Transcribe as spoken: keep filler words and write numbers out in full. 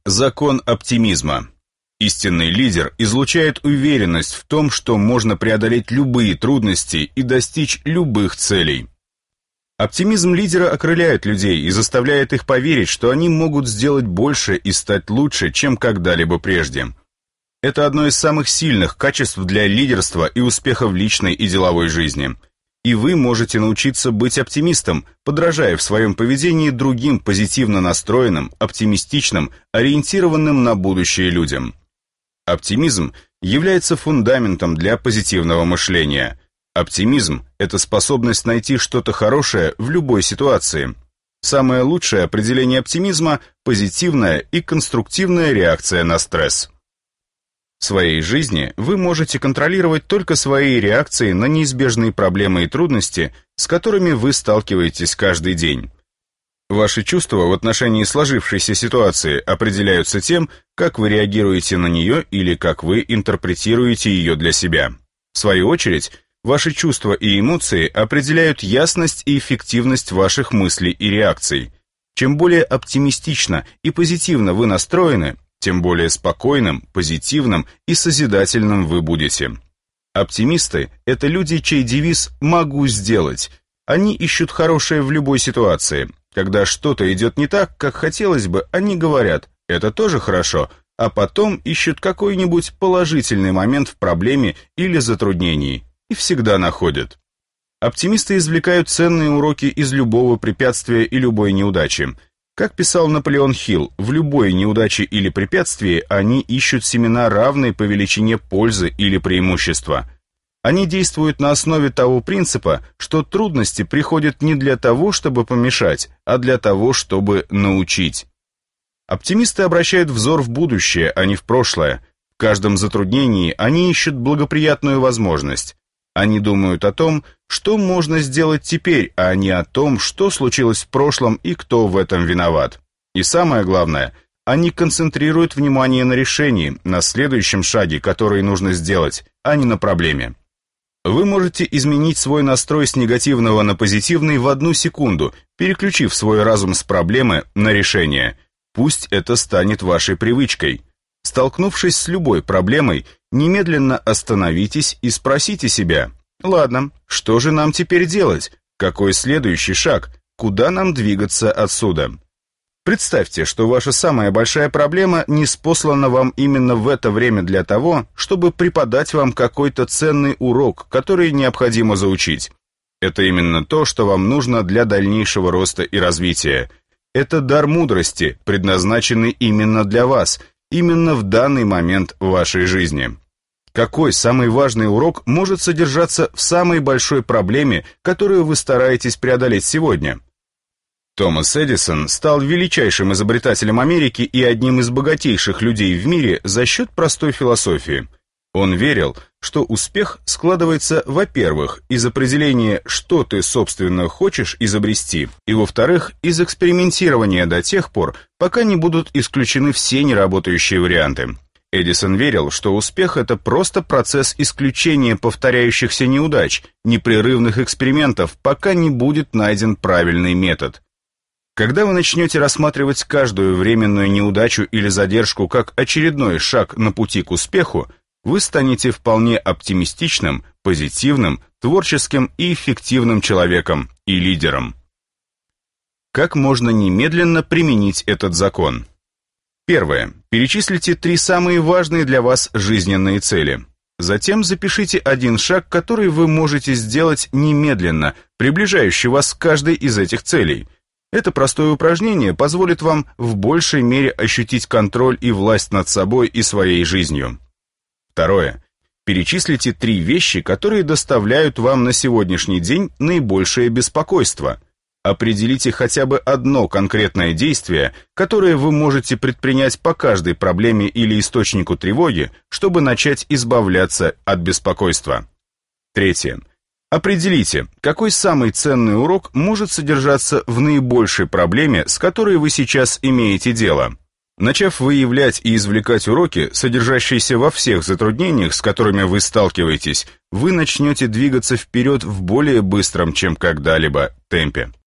Закон оптимизма. Истинный лидер излучает уверенность в том, что можно преодолеть любые трудности и достичь любых целей. Оптимизм лидера окрыляет людей и заставляет их поверить, что они могут сделать больше и стать лучше, чем когда-либо прежде. Это одно из самых сильных качеств для лидерства и успеха в личной и деловой жизни. И вы можете научиться быть оптимистом, подражая в своем поведении другим позитивно настроенным, оптимистичным, ориентированным на будущее людям. Оптимизм является фундаментом для позитивного мышления. Оптимизм – это способность найти что-то хорошее в любой ситуации. Самое лучшее определение оптимизма – позитивная и конструктивная реакция на стресс. В своей жизни вы можете контролировать только свои реакции на неизбежные проблемы и трудности, с которыми вы сталкиваетесь каждый день. Ваши чувства в отношении сложившейся ситуации определяются тем, как вы реагируете на нее или как вы интерпретируете ее для себя. В свою очередь, ваши чувства и эмоции определяют ясность и эффективность ваших мыслей и реакций. Чем более оптимистично и позитивно вы настроены, тем более спокойным, позитивным и созидательным вы будете. Оптимисты – это люди, чей девиз «могу сделать». Они ищут хорошее в любой ситуации. Когда что-то идет не так, как хотелось бы, они говорят «это тоже хорошо», а потом ищут какой-нибудь положительный момент в проблеме или затруднении и всегда находят. Оптимисты извлекают ценные уроки из любого препятствия и любой неудачи. Как писал Наполеон Хилл, в любой неудаче или препятствии они ищут семена, равные по величине пользы или преимущества. Они действуют на основе того принципа, что трудности приходят не для того, чтобы помешать, а для того, чтобы научить. Оптимисты обращают взор в будущее, а не в прошлое. В каждом затруднении они ищут благоприятную возможность. Они думают о том, что можно сделать теперь, а не о том, что случилось в прошлом и кто в этом виноват. И самое главное, они концентрируют внимание на решении, на следующем шаге, который нужно сделать, а не на проблеме. Вы можете изменить свой настрой с негативного на позитивный в одну секунду, переключив свой разум с проблемы на решение. Пусть это станет вашей привычкой. Столкнувшись с любой проблемой, немедленно остановитесь и спросите себя: «Ладно, что же нам теперь делать? Какой следующий шаг? Куда нам двигаться отсюда?» Представьте, что ваша самая большая проблема ниспослана вам именно в это время для того, чтобы преподать вам какой-то ценный урок, который необходимо заучить. Это именно то, что вам нужно для дальнейшего роста и развития. Это дар мудрости, предназначенный именно для вас, именно в данный момент вашей жизни. Какой самый важный урок может содержаться в самой большой проблеме, которую вы стараетесь преодолеть сегодня? Томас Эдисон стал величайшим изобретателем Америки и одним из богатейших людей в мире за счет простой философии. Он верил, что успех складывается, во-первых, из определения, что ты, собственно, хочешь изобрести, и, во-вторых, из экспериментирования до тех пор, пока не будут исключены все неработающие варианты. Эдисон верил, что успех – это просто процесс исключения повторяющихся неудач, непрерывных экспериментов, пока не будет найден правильный метод. Когда вы начнете рассматривать каждую временную неудачу или задержку как очередной шаг на пути к успеху, вы станете вполне оптимистичным, позитивным, творческим и эффективным человеком и лидером. Как можно немедленно применить этот закон? Первое. Перечислите три самые важные для вас жизненные цели. Затем запишите один шаг, который вы можете сделать немедленно, приближающий вас к каждой из этих целей. Это простое упражнение позволит вам в большей мере ощутить контроль и власть над собой и своей жизнью. Второе. Перечислите три вещи, которые доставляют вам на сегодняшний день наибольшее беспокойство. Определите хотя бы одно конкретное действие, которое вы можете предпринять по каждой проблеме или источнику тревоги, чтобы начать избавляться от беспокойства. Третье. Определите, какой самый ценный урок может содержаться в наибольшей проблеме, с которой вы сейчас имеете дело. Начав выявлять и извлекать уроки, содержащиеся во всех затруднениях, с которыми вы сталкиваетесь, вы начнете двигаться вперед в более быстром, чем когда-либо, темпе.